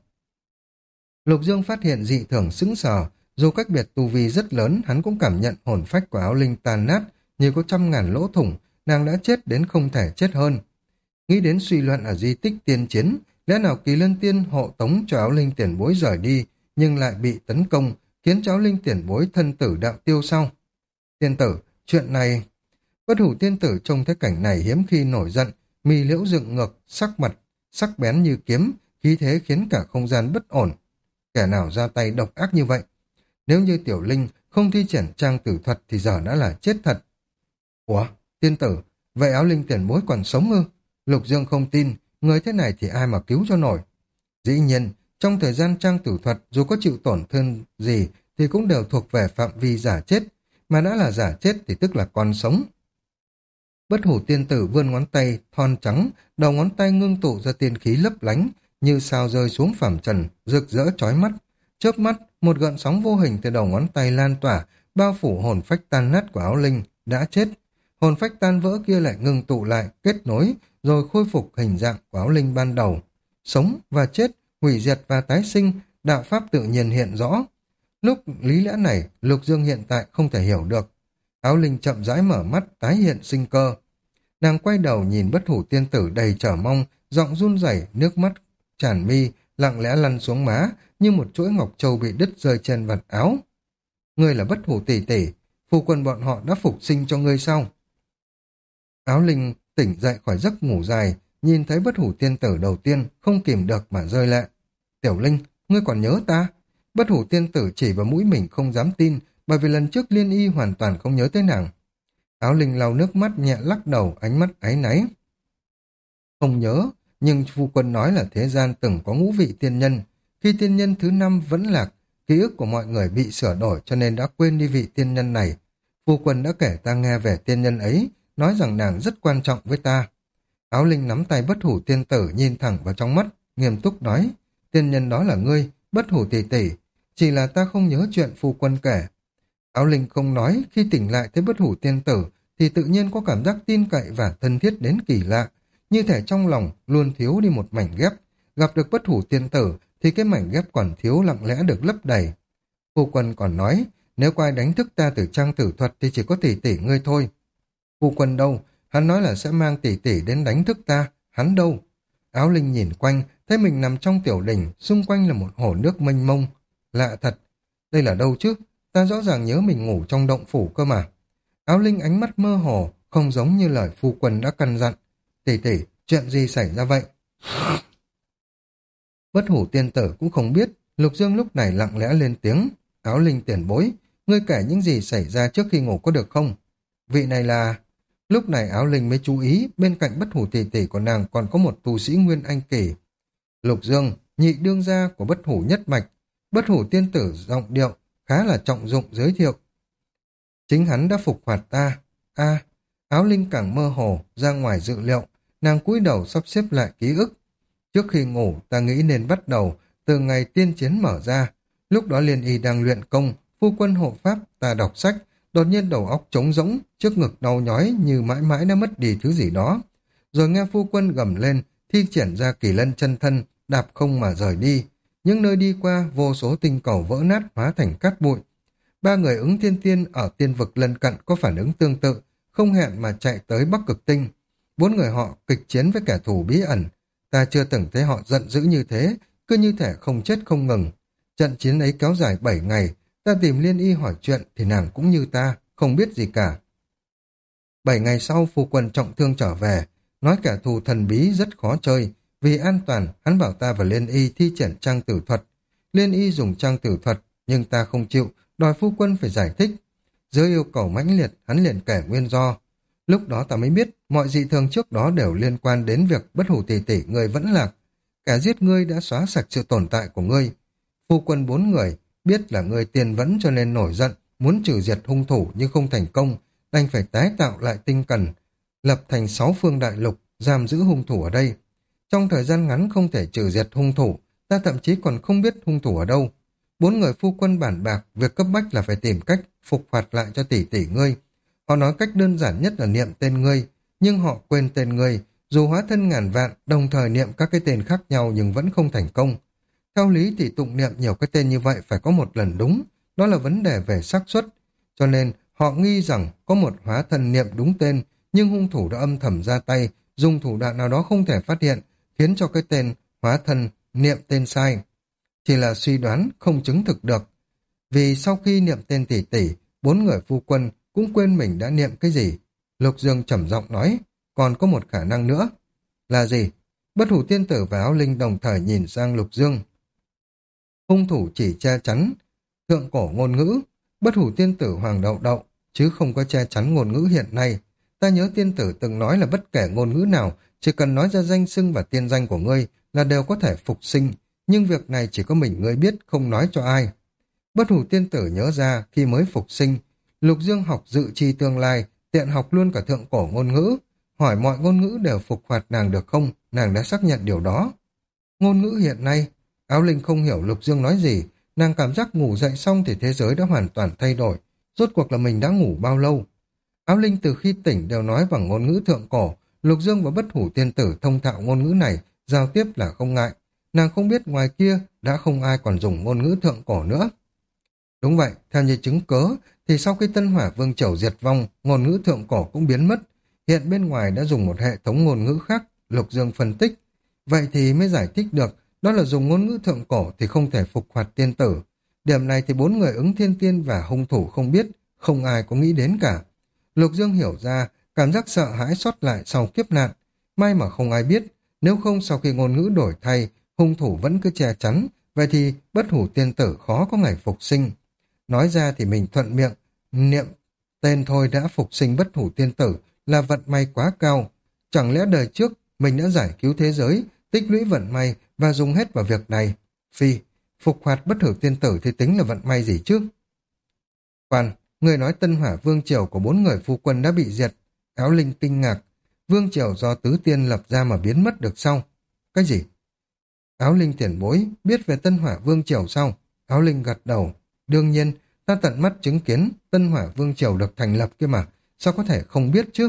Lục Dương phát hiện dị thường sững sờ, dù cách biệt tu vi rất lớn, hắn cũng cảm nhận hồn phách của Áo Linh tàn nát, như có 100.000 lỗ thủng, nàng đã chết đến không thể chết hơn. Nghĩ đến suy luận ở di tích tiên chiến, lẽ nào Kỳ Lân Tiên hộ tống cho Áo Linh tiền bối rời đi, nhưng lại bị tấn công, khiến cho Áo Linh tiền bối thân tử đạo tiêu sau? Tiên tử, chuyện này... Bất Hủ Tiên Tử trông thấy cảnh này hiếm khi nổi giận, mì liễu dựng ngược, sắc mặt, sắc bén như kiếm, khí thế khiến cả không gian bất ổn. Kẻ nào ra tay độc ác như vậy? Nếu như Tiểu Linh không thi triển trang tử thuật thì giờ đã là chết thật. Ủa, tiên tử, vậy Áo Linh tiền bối còn sống ư? Lục Dương không tin, người thế này thì ai mà cứu cho nổi. Dĩ nhiên, trong thời gian trang tử thuật, dù có chịu tổn thương gì thì cũng đều thuộc về phạm vi giả chết, mà đã là giả chết thì tức là còn sống. Bất Hủ Tiên Tử vươn ngón tay thon trắng, đầu ngón tay ngưng tụ ra tiên khí lấp lánh, như sao rơi xuống phàm trần, rực rỡ chói mắt. Chớp mắt, một gợn sóng vô hình từ đầu ngón tay lan tỏa, bao phủ hồn phách tan nát của Áo Linh đã chết. Hồn phách tan vỡ kia lại ngưng tụ lại, kết nối, rồi khôi phục hình dạng của Áo Linh ban đầu. Sống và chết, hủy diệt và tái sinh, đạo pháp tự nhiên hiện rõ. Lúc lý lẽ này, Lục Dương hiện tại không thể hiểu được. Áo Linh chậm rãi mở mắt, tái hiện sinh cơ. Nàng quay đầu nhìn Bất Hủ Tiên Tử đầy chờ mong, giọng run rẩy, nước mắt tràn mi, lặng lẽ lăn xuống má, như một chuỗi ngọc châu bị đứt rơi trên vạt áo. Ngươi là Bất Hủ tỷ tỷ, phu quân bọn họ đã phục sinh cho ngươi sao? Áo Linh tỉnh dậy khỏi giấc ngủ dài, nhìn thấy Bất Hủ Tiên Tử đầu tiên, không kìm được mà rơi lệ. Tiểu Linh, ngươi còn nhớ ta? Bất Hủ Tiên Tử chỉ vào mũi mình không dám tin, bởi vì lần trước Liên Y hoàn toàn không nhớ tới nàng. Áo Linh lau nước mắt nhẹ lắc đầu, ánh mắt áy náy. Không nhớ, nhưng phu quân nói là thế gian từng có ngũ vị tiên nhân. Khi tiên nhân thứ 5 vẫn lạc, ký ức của mọi người bị sửa đổi cho nên đã quên đi vị tiên nhân này. Phu quân đã kể ta nghe về tiên nhân ấy, nói rằng nàng rất quan trọng với ta. Áo Linh nắm tay Bất Hủ Tiên Tử nhìn thẳng vào trong mắt, nghiêm túc nói, tiên nhân đó là ngươi, Bất Hủ tỷ tỷ, chỉ là ta không nhớ chuyện phu quân kể. Áo Linh không nói, khi tỉnh lại thấy Bất Hủ Tiên Tử thì tự nhiên có cảm giác tin cậy và thân thiết đến kỳ lạ, như thể trong lòng luôn thiếu đi một mảnh ghép. Gặp được Bất Hủ Tiên Tử thì cái mảnh ghép còn thiếu lặng lẽ được lấp đầy. Phu quân còn nói, nếu có ai đánh thức ta từ trang tử thuật thì chỉ có tỷ tỷ ngươi thôi. Phu quân đâu? Hắn nói là sẽ mang tỷ tỷ đến đánh thức ta. Hắn đâu? Áo Linh nhìn quanh, thấy mình nằm trong tiểu đỉnh, xung quanh là một hồ nước mênh mông. Lạ thật, đây là đâu chứ? Ta rõ ràng nhớ mình ngủ trong động phủ cơ mà. Áo Linh ánh mắt mơ hồ, không giống như lời phu quân đã căn dặn. Tỷ tỷ, chuyện gì xảy ra vậy? Bất Hủ Tiên Tử cũng không biết, Lục Dương lúc này lặng lẽ lên tiếng. Áo Linh tiền bối, ngươi kể những gì xảy ra trước khi ngủ có được không? Vị này là... Lúc này Áo Linh mới chú ý, bên cạnh Bất Hủ tỷ tỷ của nàng còn có một tu sĩ Nguyên Anh kỳ. Lục Dương, nhị đương gia của Bất Hủ nhất mạch. Bất Hủ Tiên Tử giọng điệu khá là trọng dụng giới thiệu. Chính hắn đã phục hoạt ta. Áo Linh càng mơ hồ, ra ngoài dự liệu, nàng cúi đầu sắp xếp lại ký ức. Trước khi ngủ, ta nghĩ nên bắt đầu từ ngày tiên chiến mở ra. Lúc đó Liên Y đang luyện công, phu quân hộ pháp, ta đọc sách, đột nhiên đầu óc trống rỗng, trước ngực đau nhói như mãi mãi đã mất đi thứ gì đó. Rồi nghe phu quân gầm lên, thi triển ra kỳ lân chân thân, đạp không mà rời đi. Những nơi đi qua, vô số tinh cầu vỡ nát hóa thành cát bụi. Ba người ứng thiên tiên ở tiên vực lân cận có phản ứng tương tự, không hẹn mà chạy tới Bắc Cực Tinh. Bốn người họ kịch chiến với kẻ thù bí ẩn. Ta chưa từng thấy họ giận dữ như thế, cứ như thể không chết không ngừng. Trận chiến ấy kéo dài 7 ngày, ta tìm Liên Y hỏi chuyện thì nàng cũng như ta, không biết gì cả. 7 ngày sau phu quân trọng thương trở về, nói kẻ thù thần bí rất khó chơi. Vì an toàn, hắn bảo ta và Liên Y thi triển trang tử thuật. Liên Y dùng trang tử thuật, nhưng ta không chịu, đòi phu quân phải giải thích. Dưới yêu cầu mãnh liệt, hắn liền kể nguyên do. Lúc đó ta mới biết, mọi dị thường trước đó đều liên quan đến việc bất hủ tỷ tỷ ngươi vẫn lạc. Kẻ giết ngươi đã xóa sạch sự tồn tại của ngươi. Phu quân 4 người, biết là ngươi tiền vẫn cho nên nổi giận, muốn trừ diệt hung thủ nhưng không thành công, đành phải tái tạo lại tinh cần, lập thành 6 phương đại lục, giam giữ hung thủ ở đây. Trong thời gian ngắn không thể trừ diệt hung thủ, ta thậm chí còn không biết hung thủ ở đâu. 4 người phu quân bản bạc, việc cấp bách là phải tìm cách phục hoạt lại cho tỷ tỷ ngươi. Họ nói cách đơn giản nhất là niệm tên ngươi, nhưng họ quên tên ngươi, dù hóa thân ngàn vạn, đồng thời niệm các cái tên khác nhau nhưng vẫn không thành công. Theo lý thì tụng niệm nhiều cái tên như vậy phải có một lần đúng, đó là vấn đề về xác suất. Cho nên họ nghi rằng có một hóa thân niệm đúng tên, nhưng hung thủ đã âm thầm ra tay, dùng thủ đoạn nào đó không thể phát hiện, khiến cho cái tên hóa thân niệm tên sai. Chỉ là suy đoán, không chứng thực được. Vì sau khi niệm tên tỷ tỷ, 4 người phu quân cũng quên mình đã niệm cái gì. Lục Dương trầm giọng nói, còn có một khả năng nữa. Là gì? Bất hủ tiên tử và áo linh đồng thời nhìn sang Lục Dương. Hung thủ chỉ che chắn thượng cổ ngôn ngữ, bất hủ tiên tử Hoàng Đậu Đậu, chứ không có che chắn ngôn ngữ hiện nay. Ta nhớ tiên tử từng nói là bất kể ngôn ngữ nào, chỉ cần nói ra danh xưng và tiên danh của ngươi là đều có thể phục sinh, nhưng việc này chỉ có mình ngươi biết, không nói cho ai. Bất hủ tiên tử nhớ ra khi mới phục sinh, Lục Dương học dự chi tương lai, tiện học luôn cả thượng cổ ngôn ngữ, hỏi mọi ngôn ngữ đều phục hoạt nàng được không, nàng đã xác nhận điều đó. Ngôn ngữ hiện nay, áo linh không hiểu Lục Dương nói gì, nàng cảm giác ngủ dậy xong thì thế giới đã hoàn toàn thay đổi, rốt cuộc là mình đã ngủ bao lâu. Áo linh từ khi tỉnh đều nói bằng ngôn ngữ thượng cổ, Lục Dương và bất hủ tiên tử thông thạo ngôn ngữ này, giao tiếp là không ngại. Nàng không biết ngoài kia đã không ai còn dùng ngôn ngữ thượng cổ nữa. Đúng vậy, theo như chứng cớ, thì sau khi Tân Hỏa Vương Triều diệt vong, ngôn ngữ thượng cổ cũng biến mất. Hiện bên ngoài đã dùng một hệ thống ngôn ngữ khác, Lục Dương phân tích. Vậy thì mới giải thích được, đó là dùng ngôn ngữ thượng cổ thì không thể phục hoạt tiên tử. Điểm này thì 4 người ứng thiên tiên và hung thủ không biết, không ai có nghĩ đến cả. Lục Dương hiểu ra, cảm giác sợ hãi sót lại sau kiếp nạn. May mà không ai biết, nếu không sau khi ngôn ngữ đổi thay, hung thủ vẫn cứ che chắn, vậy thì bất hủ tiên tử khó có ngày phục sinh. Nói ra thì mình thuận miệng, niệm tên thôi đã phục sinh bất hủ tiên tử là vận may quá cao. Chẳng lẽ đời trước mình đã giải cứu thế giới, tích lũy vận may và dùng hết vào việc này? Phi, phục hoạt bất hủ tiên tử thì tính là vận may gì chứ? Khoan, người nói Tân Hỏa Vương Triều của 4 người phu quân đã bị diệt. Áo linh kinh ngạc, Vương Triều do tứ tiên lập ra mà biến mất được sau. Cái gì? Áo linh tiền bối, biết về Tân Hỏa Vương Triều sao? Áo linh gật đầu. Đương nhiên, ta tận mắt chứng kiến Tân Hỏa Vương Triều được thành lập kia mà, sao có thể không biết chứ?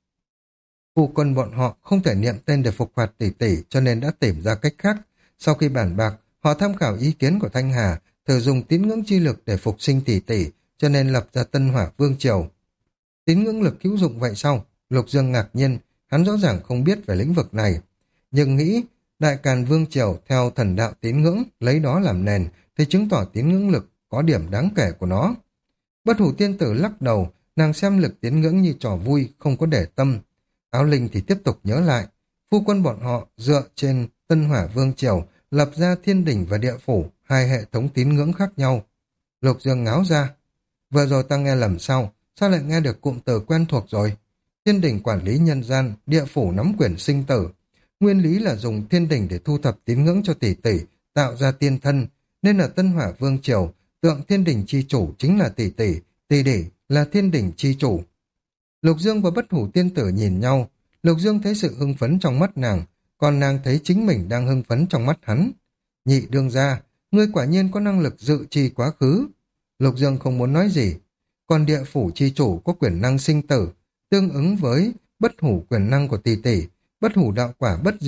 Phu quân bọn họ không thể niệm tên để phục hoạt tỷ tỷ cho nên đã tìm ra cách khác. Sau khi bàn bạc, họ tham khảo ý kiến của Thanh Hà, thử dùng tín ngưỡng chi lực để phục sinh tỷ tỷ, cho nên lập ra Tân Hỏa Vương Triều. Tín ngưỡng lực hữu dụng vậy sao? Lục Dương ngạc nhiên, hắn rõ ràng không biết về lĩnh vực này. Nhưng nghĩ, Đại Càn Vương Triều theo thần đạo tín ngưỡng, lấy đó làm nền, thì chứng tỏ tín ngưỡng lực có điểm đáng kể của nó. Bất hủ tiên tử lắc đầu, nàng xem lực tín ngưỡng như trò vui, không có để tâm. Áo linh thì tiếp tục nhớ lại, phu quân bọn họ dựa trên Tân Hỏa Vương Triều, lập ra thiên đỉnh và địa phủ, hai hệ thống tín ngưỡng khác nhau. Lục Dương ngáo ra, vừa rồi ta nghe lầm sao lại nghe được cụm từ quen thuộc rồi? Thiên đỉnh quản lý nhân gian, địa phủ nắm quyền sinh tử. Nguyên lý là dùng thiên đỉnh để thu thập tín ngưỡng cho tỷ tỷ, tạo ra tiên thân, nên ở Tân Hỏa Vương Triều, tượng thiên đỉnh chi chủ chính là tỷ tỷ, tỷ tỷ là thiên đỉnh chi chủ. Lục Dương và bất hủ tiên tử nhìn nhau, Lục Dương thấy sự hưng phấn trong mắt nàng, còn nàng thấy chính mình đang hưng phấn trong mắt hắn. Nhị đương gia, ngươi quả nhiên có năng lực dự trì quá khứ. Lục Dương không muốn nói gì, còn địa phủ chi chủ có quyền năng sinh tử, tương ứng với bất hủ quyền năng của tỷ tỷ, bất hủ đạo quả bất diệt,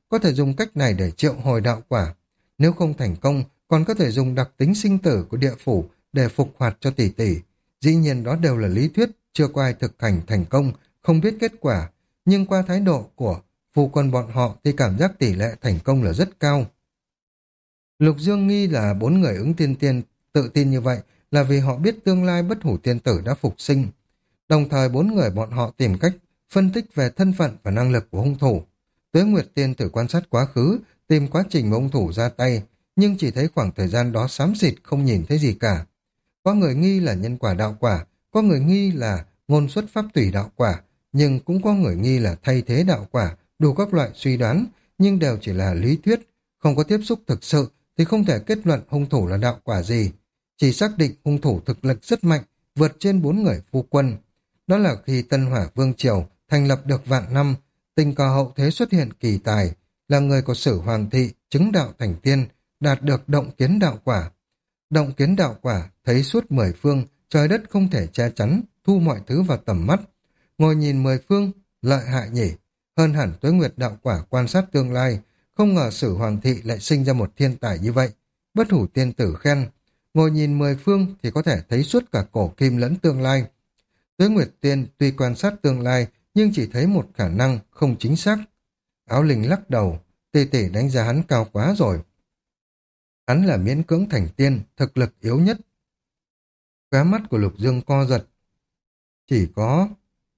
có thể dùng cách này để triệu hồi đạo quả. Nếu không thành công, còn có thể dùng đặc tính sinh tử của địa phủ để phục hoạt cho tỷ tỷ. Dĩ nhiên đó đều là lý thuyết, chưa có ai thực hành thành công, không biết kết quả. Nhưng qua thái độ của phu quân bọn họ thì cảm giác tỷ lệ thành công là rất cao. Lục Dương nghi là 4 người ứng tiên tiên tự tin như vậy là vì họ biết tương lai bất hủ tiên tử đã phục sinh. Đồng thời 4 người bọn họ tìm cách phân tích về thân phận và năng lực của hung thủ. Tuế Nguyệt Tiên thử quan sát quá khứ, tìm quá trình mà hung thủ ra tay, nhưng chỉ thấy khoảng thời gian đó xám xịt không nhìn thấy gì cả. Có người nghi là nhân quả đạo quả, có người nghi là ngôn xuất pháp tùy đạo quả, nhưng cũng có người nghi là thay thế đạo quả, đủ các loại suy đoán, nhưng đều chỉ là lý thuyết, không có tiếp xúc thực sự thì không thể kết luận hung thủ là đạo quả gì. Chỉ xác định hung thủ thực lực rất mạnh, vượt trên 4 người phu quân. Đó là khi Tân Hỏa Vương Triều thành lập được vạn năm, tình cờ hậu thế xuất hiện kỳ tài, là người của Sử Hoàng thị, chứng đạo thành tiên, đạt được động kiến đạo quả. Động kiến đạo quả, thấy suốt 10 phương, trời đất không thể che chắn, thu mọi thứ vào tầm mắt. Ngồi nhìn 10 phương, lợi hại nhỉ, hơn hẳn Tuế Nguyệt đạo quả quan sát tương lai, không ngờ Sử Hoàng thị lại sinh ra một thiên tài như vậy. Bất hủ tiên tử khen, ngồi nhìn 10 phương thì có thể thấy suốt cả cổ kim lẫn tương lai. Tuế Nguyệt Tiên tuy quan sát tương lai nhưng chỉ thấy một khả năng không chính xác. Áo Linh lắc đầu, tỷ tỷ đánh giá hắn cao quá rồi. Hắn là miễn cưỡng thành tiên, thực lực yếu nhất. Khóe mắt của Lục Dương co giật. Chỉ có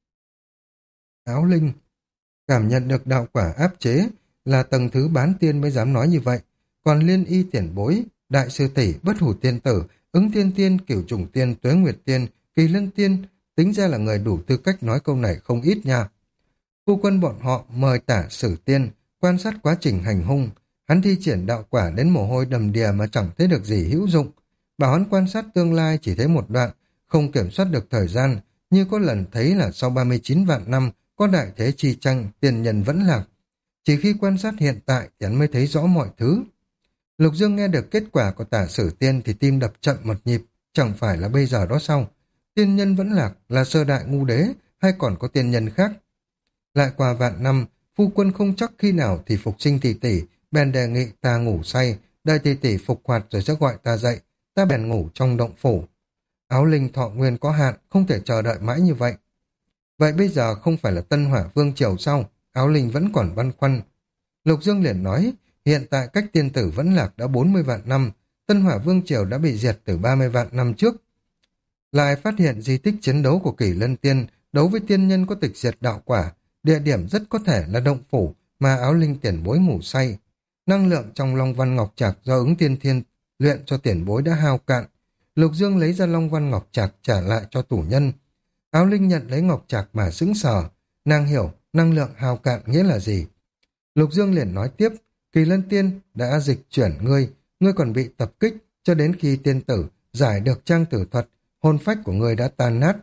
Áo Linh cảm nhận được đạo quả áp chế, là tầng thứ bán tiên mới dám nói như vậy. Còn Liên Y tiền bối, Đại sư tỷ, Bất hủ tiên tử, Ứng Thiên Tiên, Cửu Trùng Tiên, Tuế Nguyệt Tiên, Kỳ Lân Tiên, tính ra là người đủ tư cách nói câu này không ít nha. Phu quân bọn họ mời Tả Sử Tiên quan sát quá trình hành hung. Hắn thi triển đạo quả đến mồ hôi đầm đìa mà chẳng thấy được gì hữu dụng. Bảo hắn quan sát tương lai chỉ thấy một đoạn, không kiểm soát được thời gian, như có lần thấy là sau 39 vạn năm có đại thế chi tranh, tiền nhân vẫn lạc. Chỉ khi quan sát hiện tại thì hắn mới thấy rõ mọi thứ. Lục Dương nghe được kết quả của Tả Sử Tiên thì tim đập chậm một nhịp, chẳng phải là bây giờ đó sao? Tiên nhân vẫn lạc là sơ đại ngu đế hay còn có tiên nhân khác? Lại qua vạn năm, phu quân không chắc khi nào thì phục sinh tỷ tỷ, bèn đề nghị ta ngủ say, đợi tỷ tỷ phục hoạt rồi sẽ gọi ta dậy, ta bèn ngủ trong động phủ. Áo Linh thọ nguyên có hạn, không thể chờ đợi mãi như vậy. Vậy bây giờ không phải là Tân Hỏa Vương Triều sao? Áo Linh vẫn còn băn khoăn. Lục Dương liền nói, hiện tại cách tiên tử vẫn lạc đã 40 vạn năm, Tân Hỏa Vương Triều đã bị diệt từ 30 vạn năm trước. Lại phát hiện di tích chiến đấu của Kỷ Lân Tiên, đấu với tiên nhân có tịch diệt đạo quả, địa điểm rất có thể là động phủ mà Áo Linh tiền bối ngủ say. Năng lượng trong Long Văn Ngọc Trạc do Ứng Tiên Thiên luyện cho tiền bối đã hao cạn. Lục Dương lấy ra Long Văn Ngọc Trạc trả lại cho tchủ nhân. Áo Linh nhận lấy Ngọc Trạc mà sững sờ, nàng hiểu năng lượng hao cạn nghĩa là gì. Lục Dương liền nói tiếp, Kỳ Lân Tiên đã dịch chuyển ngươi, ngươi còn bị tập kích, cho đến khi tiên tử giải được trang tử thuật, hồn phách của ngươi đã tan nát.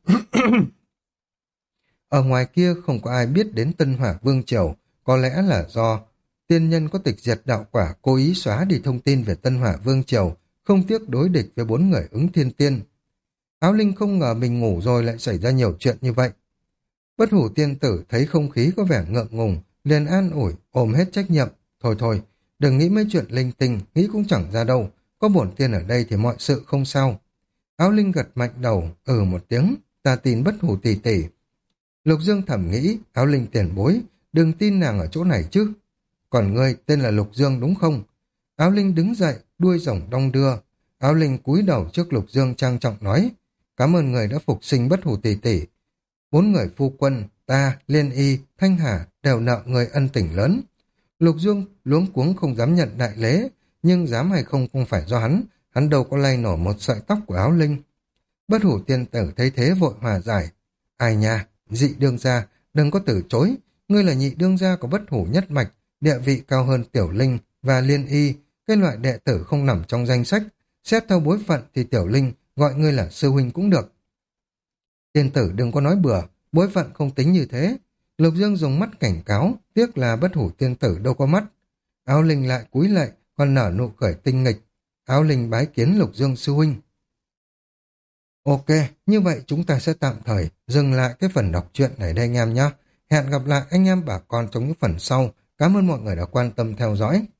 Ở ngoài kia không có ai biết đến Tân Hỏa Vương Triều, có lẽ là do tiên nhân có tịch diệt đạo quả cố ý xóa đi thông tin về Tân Hỏa Vương Triều, không tiếc đối địch với 4 người Ứng Thiên Tiên. Áo Linh không ngờ mình ngủ rồi lại xảy ra nhiều chuyện như vậy. Bất hủ tiên tử thấy không khí có vẻ ngượng ngùng, liền an ủi, ôm hết trách nhiệm. Thôi thôi, đừng nghĩ mấy chuyện linh tinh, nghĩ cũng chẳng ra đâu, có bổn tiên ở đây thì mọi sự không sao. Áo Linh gật mạnh đầu, một tiếng, ta tin bất hủ tỷ tỷ. Lục Dương thầm nghĩ, Áo Linh tiền bối, đừng tin nàng ở chỗ này chứ. Còn ngươi tên là Lục Dương đúng không? Áo Linh đứng dậy, đuôi rồng đong đưa. Áo Linh cúi đầu trước Lục Dương trang trọng nói, cảm ơn người đã phục sinh bất hủ tỷ tỷ. 4 người phu quân, ta, Liên Y, Thanh Hà đều nợ người ân tình lớn. Lục Dương luống cuống không dám nhận đại lễ, nhưng dám hay không không phải do hắn đâu có lay nổi một sợi tóc của Áo Linh. Bất hủ tiên tử thấy thế vội hòa giải. Ai nha, dị đương gia, đừng có từ chối, ngươi là nhị đương gia của bất hủ nhất mạch, địa vị cao hơn Tiểu Linh và Liên Y, cái loại đệ tử không nằm trong danh sách. Xét theo bối phận thì Tiểu Linh gọi ngươi là sư huynh cũng được. Tiên tử đừng có nói bừa, bối phận không tính như thế. Lục Dương dùng mắt cảnh cáo, tiếc là bất hủ tiên tử đâu có mắt. Áo Linh lại cúi lạy, còn nở nụ cười tinh nghịch. Áo Linh bái kiến Lục Dương sư huynh. Ok, như vậy chúng ta sẽ tạm thời dừng lại cái phần đọc truyện này đây anh em nhé. Hẹn gặp lại anh em bà con trong những phần sau Cảm ơn mọi người đã quan tâm theo dõi.